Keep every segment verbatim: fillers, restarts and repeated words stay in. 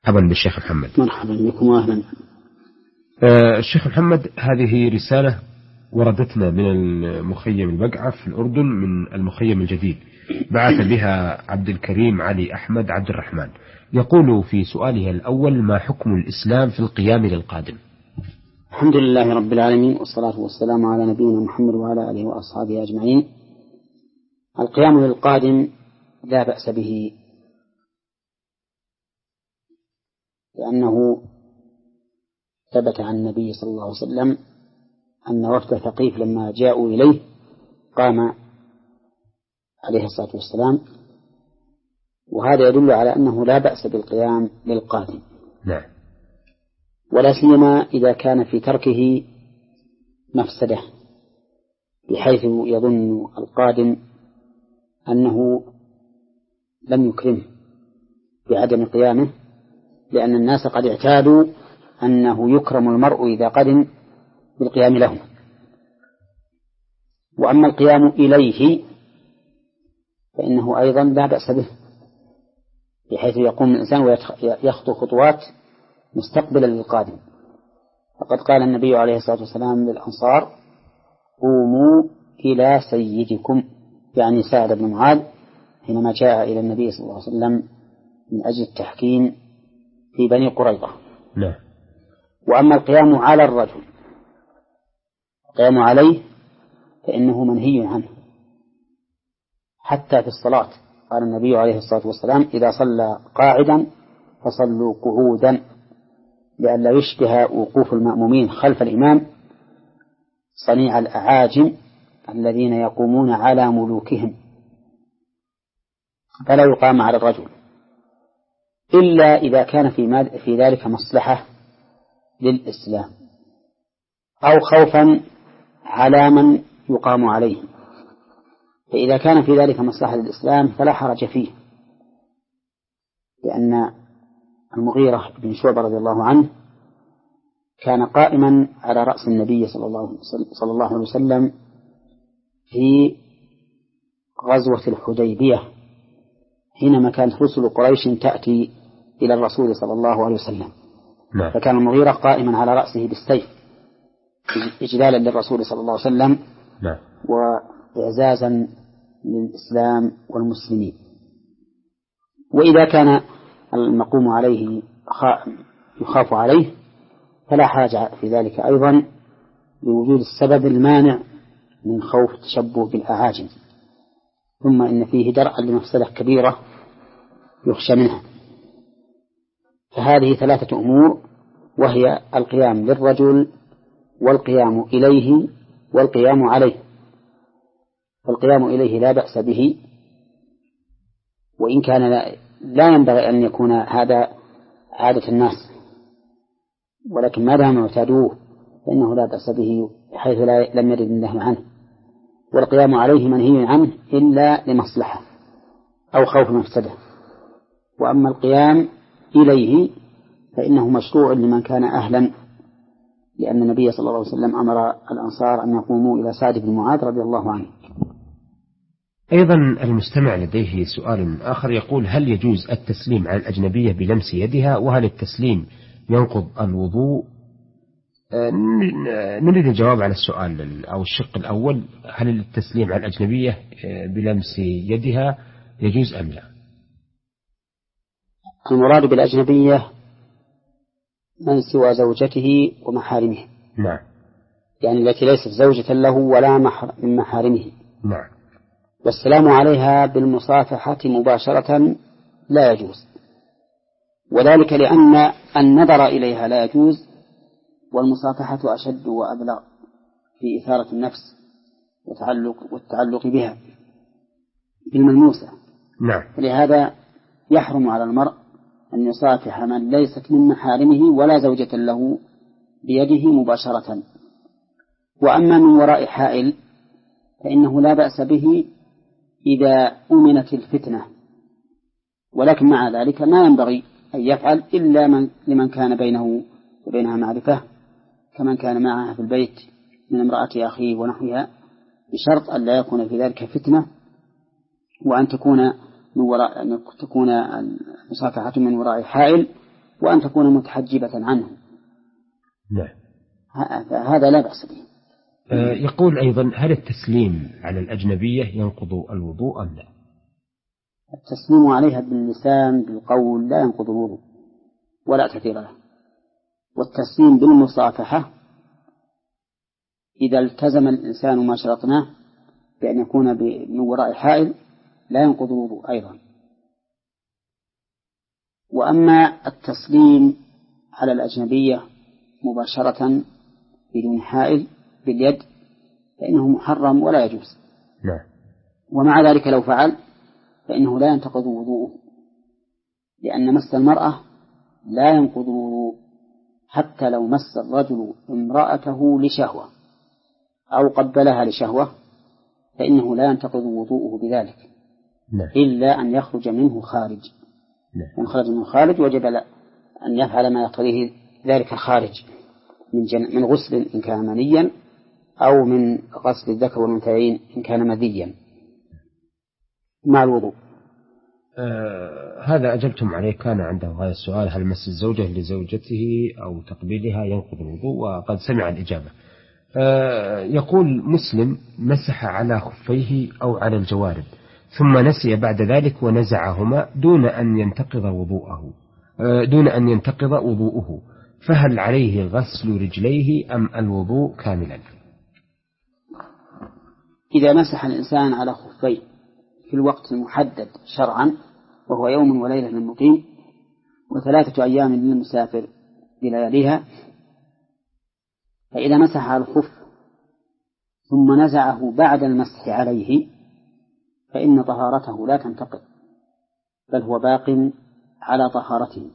مرحبا بالشيخ محمد. مرحبا بكم واهلا. آه الشيخ محمد، هذه رسالة وردتنا من المخيم البقعة في الأردن، من المخيم الجديد، بعث بها عبد الكريم علي أحمد عبد الرحمن. يقول في سؤاله الأول: ما حكم الإسلام في القيام للقادم؟ الحمد لله رب العالمين، والصلاة والسلام على نبينا محمد وعلى آله وأصحابه أجمعين. القيام للقادم لا بأس به، لأنه ثبت عن النبي صلى الله عليه وسلم أن وفد ثقيف لما جاءوا إليه قام عليه الصلاة والسلام، وهذا يدل على أنه لا بأس بالقيام للقادم. نعم. ولا سيما إذا كان في تركه مفسدة، بحيث يظن القادم أنه لم يكرمه بعدم قيامه، لأن الناس قد اعتادوا أنه يكرم المرء إذا قدم بالقيام له. وأما القيام إليه فإنه أيضا لا بأس به، بحيث يقوم الإنسان ويخطو خطوات مستقبلا للقادم. فقد قال النبي عليه الصلاة والسلام للأنصار: قوموا إلى سيدكم، يعني سعد بن معاذ حينما جاء إلى النبي صلى الله عليه وسلم من أجل التحكيم في بني قريظة. لا. وأما القيام على الرجل، القيام عليه فإنه منهي عنه، حتى في الصلاة. قال النبي عليه الصلاة والسلام: إذا صلى قاعدا فصلوا قعودا، لئلا يشبه وقوف المأمومين خلف الإمام صنيع الأعاجم الذين يقومون على ملوكهم. فلا يقام على الرجل إلا إذا كان في, في ذلك مصلحة للإسلام، أو خوفا على من يقام عليه. فإذا كان في ذلك مصلحة للإسلام فلا حرج فيه، لأن المغيرة بن شعبة رضي الله عنه كان قائما على رأس النبي صلى الله, صلى الله عليه وسلم في غزوة الحديبية، حينما كانت رسل قريش تأتي إلى الرسول صلى الله عليه وسلم. نعم. فكان المغيرة قائما على رأسه بالسيف إجلالا للرسول صلى الله عليه وسلم. نعم. وإعزازا للإسلام والمسلمين. وإذا كان المقوم عليه يخاف عليه فلا حاجة في ذلك أيضا، لوجود السبب المانع من خوف تشبه بالأعاجم. ثم إن فيه درءا لمفسدة كبيرة يخشى منها. فهذه ثلاثة أمور، وهي القيام للرجل، والقيام إليه، والقيام عليه. فالقيام إليه لا بأس به، وإن كان لا, لا ينبغي أن يكون هذا عادة الناس، ولكن ما دام اعتادوه فإنه لا بأس به، حيث لا لم يرد النهي عنه. والقيام عليه منهي عنه إلا لمصلحة أو خوف مفسدة. وأما القيام إليه فإنه مشروع لمن كان أهلا، لأن النبي صلى الله عليه وسلم أمر الأنصار أن يقوموا إلى سعد بن معاذ رضي الله عنه. أيضا المستمع لديه سؤال آخر، يقول: هل يجوز التسليم على الأجنبية بلمس يدها؟ وهل التسليم ينقض الوضوء؟ نريد الجواب على السؤال أو الشق الأول: هل التسليم على الأجنبية بلمس يدها يجوز أم لا؟ المراد بالأجنبية من سوى زوجته ومحارمه. نعم. يعني التي ليست زوجة له ولا من محارمه. نعم. والسلام عليها بالمصافحة مباشرة لا يجوز، وذلك لأن النظر إليها لا يجوز، والمصافحة أشد وأبلغ في إثارة النفس والتعلق, والتعلق بها بالملموسة. نعم. لهذا يحرم على المرء أن يصافح من ليست من محارمه ولا زوجة له بيده مباشرة. وأما من وراء حائل فإنه لا بأس به إذا أمنت الفتنة، ولكن مع ذلك ما ينبغي أن يفعل إلا من لمن كان بينه وبينها معرفة، كمن كان معها في البيت من امرأة أخيه ونحوها، بشرط أن لا يكون في ذلك فتنة، وأن تكون من وراء أن تكون المصافحة من وراء حائل، وأن تكون متحجبة عنه. نعم. هذا لا بأس به. يقول أيضا: هل التسليم على الأجنبية ينقض الوضوء أم لا؟ التسليم عليها باللسان بالقول لا ينقض الوضوء ولا تأثير له. والتسليم بالمصافحة إذا التزم الإنسان ما شرطناه بأن يكون من وراء حائل لا ينقض الوضوء أيضا. وأما التسليم على الأجنبية مباشرة بدون حائل باليد فإنه محرم ولا يجوز. نعم. ومع ذلك لو فعل فإنه لا ينتقض وضوءه، لأن مس المرأة لا ينقض الوضوء حتى لو مس الرجل امرأته لشهوة أو قبلها لشهوة فإنه لا ينتقض وضوءه بذلك. نعم. إلا أن يخرج منه خارج. نعم. إن خرج منه خارج وجب أن يفعل ما يقتضيه ذلك الخارج من, جن... من غسل إن كان منيا أو من غسل الذكر والأنثيين إن كان مذيا مع الوضوء. آه هذا أجبتم عليه. كان عنده هذا السؤال: هل مس الزوجة لزوجته أو تقبيلها ينقض الوضوء؟ وقد سمع الإجابة. آه يقول: مسلم مسح على خفيه أو على الجوارب ثم نسي بعد ذلك ونزعهما دون أن ينتقض وضوءه آه دون أن ينتقض وضوءه، فهل عليه غسل رجليه أم الوضوء كاملا؟ إذا مسح الإنسان على خفيه في الوقت المحدد شرعا وهو يوم وليلة للمقيم وثلاثة أيام للمسافر بلياليها، فإذا مسح على الخف ثم نزعه بعد المسح عليه فإن طهارته لا تنتقض بل هو باق على طهارته.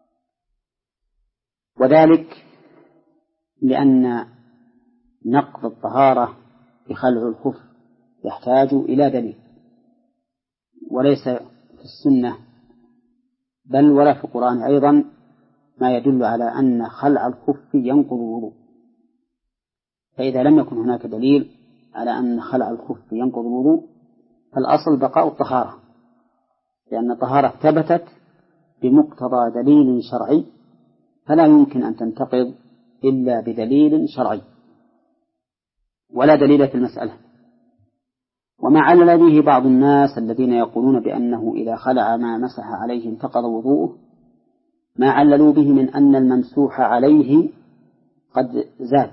وذلك لأن نقض الطهارة بخلع الخف يحتاج إلى دليل، وليس في السنة بل ولا في القرآن أيضا ما يدل على أن خلع الخف ينقض الوضوء. فإذا لم يكن هناك دليل على أن خلع الخف ينقض الوضوء فالأصل بقاء الطهارة، لأن الطهارة ثبتت بمقتضى دليل شرعي فلا يمكن أن تنتقض إلا بدليل شرعي ولا دليل في المسألة. وما علل به بعض الناس الذين يقولون بأنه إذا خلع ما مسح عليه انتقض وضوءه ما عللوا به من أن الممسوح عليه قد زال.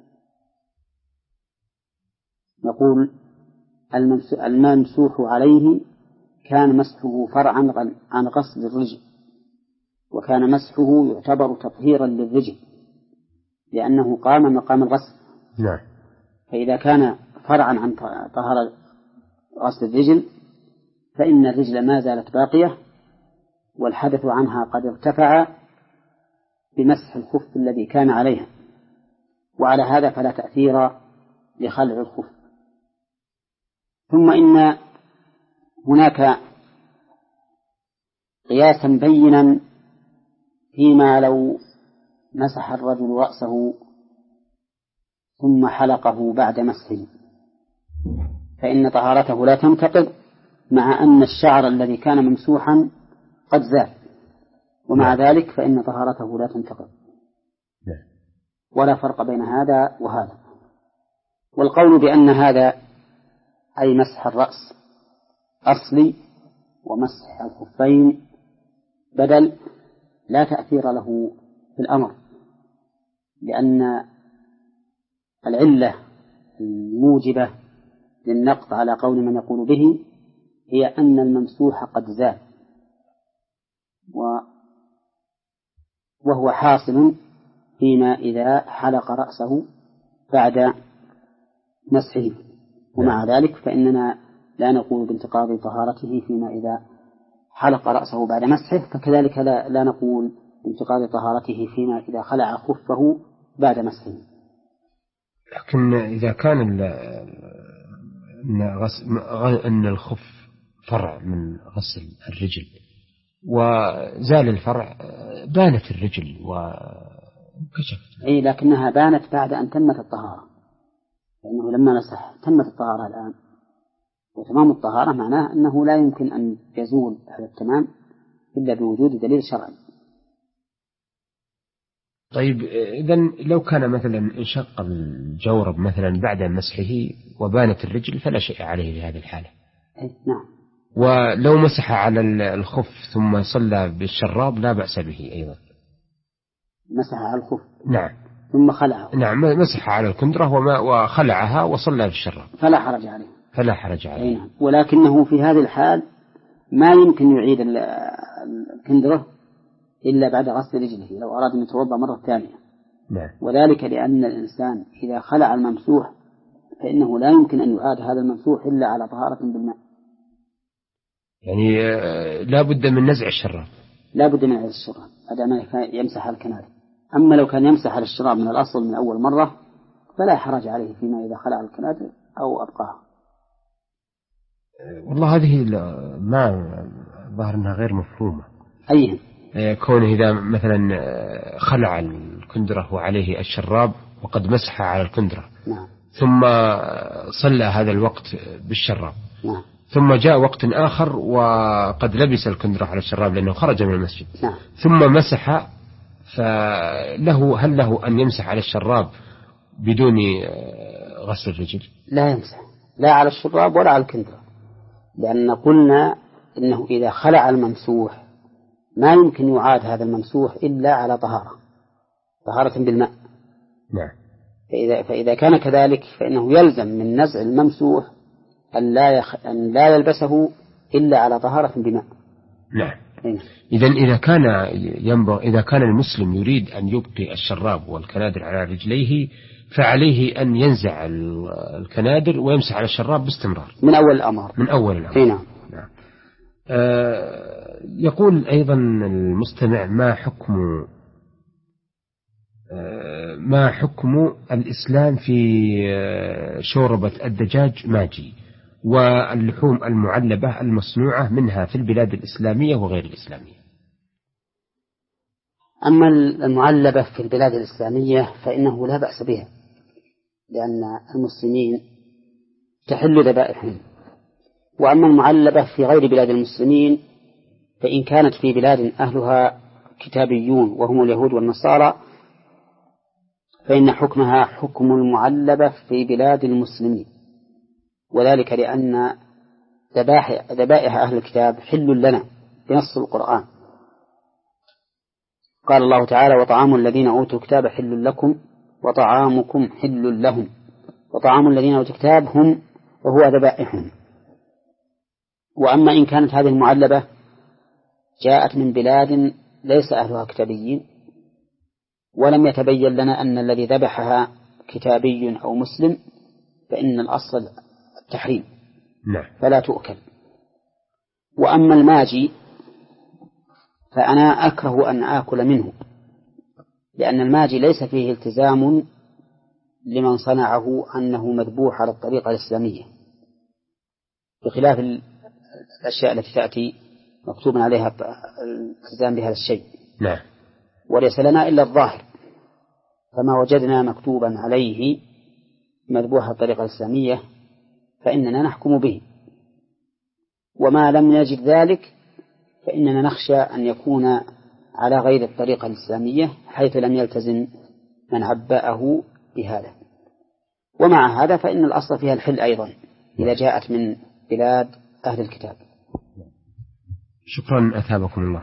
نقول الممسوح عليه كان مسحه فرعا عن غسل الرجل، وكان مسحه يعتبر تطهيرا للرجل لأنه قام مقام الغسل. نعم. فإذا كان فرعا عن طهارة غسل الرجل فإن الرجل ما زالت باقية والحدث عنها قد ارتفع بمسح الخف الذي كان عليها، وعلى هذا فلا تأثير لخلع الخف. ثم إن هناك قياسا بينا فيما لو مسح الرجل رأسه ثم حلقه بعد مسحه فإن طهارته لا تنتقض مع أن الشعر الذي كان ممسوحا قد زال، ومع ذلك فإن طهارته لا تنتقض، ولا فرق بين هذا وهذا. والقول بأن هذا أي مسح الرأس أصلي ومسح الخفين بدل لا تأثير له في الأمر، لأن العلة الموجبة للنقض على قول من يقول به هي أن الممسوح قد زال وهو حاصل فيما إذا حلق رأسه بعد مسحه، ومع ذلك فإننا لا نقول بانتقاض طهارته فيما إذا حلق رأسه بعد مسحه، فكذلك لا, لا نقول بانتقاض طهارته فيما إذا خلع خفه بعد مسحه. لكن إذا كان أن الخف فرع من غسل الرجل وزال الفرع بانت الرجل وكشفت. أي لكنها بانت بعد أن تمت الطهارة، لأنه لما مسح تمت الطهارة الآن، وتمام الطهارة معناه أنه لا يمكن أن يزول هذا التمام إلا بوجود دليل شرعي. طيب إذا لو كان مثلا انشق الجورب مثلا بعد مسحه وبانت الرجل فلا شيء عليه في هذه الحالة. نعم. ولو مسح على الخف ثم صلى بالشراب لا بأس به أيضا. مسح على الخف. نعم. ثم خلعه. نعم مسح على الكندرة وما وخلعها وصلى بالشراب. فلا حرج عليه. فلا حرج عليه. نعم. ولكنه في هذه الحال ما يمكن يعيد الكندرة إلا بعد غسل رجله لو أراد أن يتوضأ مرة ثانية. نعم. وذلك لأن الإنسان إذا خلع الممسوح فإنه لا يمكن أن يعاد هذا الممسوح إلا على طهارة بالماء. يعني لا بد من نزع الشراب. لا بد من نزع الشراب هذا ما يمسح على الكنار. أما لو كان يمسح على الشراب من الأصل من أول مرة فلا حرج عليه فيما إذا خلع الكنار أو أبقاه. والله هذه ما ظهر أنها غير مفهومة. أيها كونه إذا مثلا خلع الكندرة وعليه الشراب وقد مسح على الكندرة. نعم. ثم صلى هذا الوقت بالشراب. نعم. ثم جاء وقت آخر وقد لبس الكندرة على الشراب لأنه خرج من المسجد. نعم. ثم مسح فله هل له أن يمسح على الشراب بدون غسل الرجل؟ لا يمسح لا على الشراب ولا على الكندرة لأن قلنا إنه إذا خلع الممسوح ما يمكن يعاد هذا الممسوح إلا على طهارة طهارة بالماء. نعم. فإذا, فإذا كان كذلك فإنه يلزم من نزع الممسوح أن لا, يخ... أن لا يلبسه إلا على طهارة بماء. نعم. إذا إذا كان ينبغي إذا كان المسلم يريد أن يبقي الشراب والكنادر على رجليه فعليه أن ينزع الكنادر ويمسح على الشراب باستمرار من أول الأمر. من أول الأمر. نعم. نعم. آه يقول أيضا المستمع ما حكم آه ما حكم الإسلام في آه شوربة الدجاج ماجي واللحوم المعلبة المصنوعة منها في البلاد الإسلامية وغير الإسلامية؟ أما المعلبة في البلاد الإسلامية فإنه لا بأس بها لأن المسلمين تحل ذبائحهم. وأما المعلبة في غير بلاد المسلمين فإن كانت في بلاد أهلها كتابيون وهم اليهود والنصارى فإن حكمها حكم المعلبة في بلاد المسلمين وذلك لأن ذبائح أهل الكتاب حل لنا بنص القرآن. قال الله تعالى وطعام الذين أوتوا الكتاب حل لكم وطعامكم حل لهم وطعام الذين أوتوا الكتاب هم وهو ذبائحهم. وأما إن كانت هذه المعلبة جاءت من بلاد ليس أهلها كتابيين ولم يتبين لنا أن الذي ذبحها كتابي أو مسلم فإن الأصل التحريم. نعم. فلا تؤكل. وأما الماجي فأنا أكره أن آكل منه لأن الماجي ليس فيه التزام لمن صنعه أنه مذبوح على الطريقة الإسلامية بخلاف الأشياء التي تأتي مكتوب عليها الالتزام بهذا الشيء. نعم. وليس لنا إلا الظاهر فما وجدنا مكتوبا عليه مذبوح على الطريقة الإسلامية فإننا نحكم به وما لم نجد ذلك فإننا نخشى أن يكون على غير الطريقة الإسلامية حيث لم يلتزم من عبأه بهذا. ومع هذا فإن الأصل فيها الحل أيضا إذا جاءت من بلاد أهل الكتاب. شكرا أثابكم الله.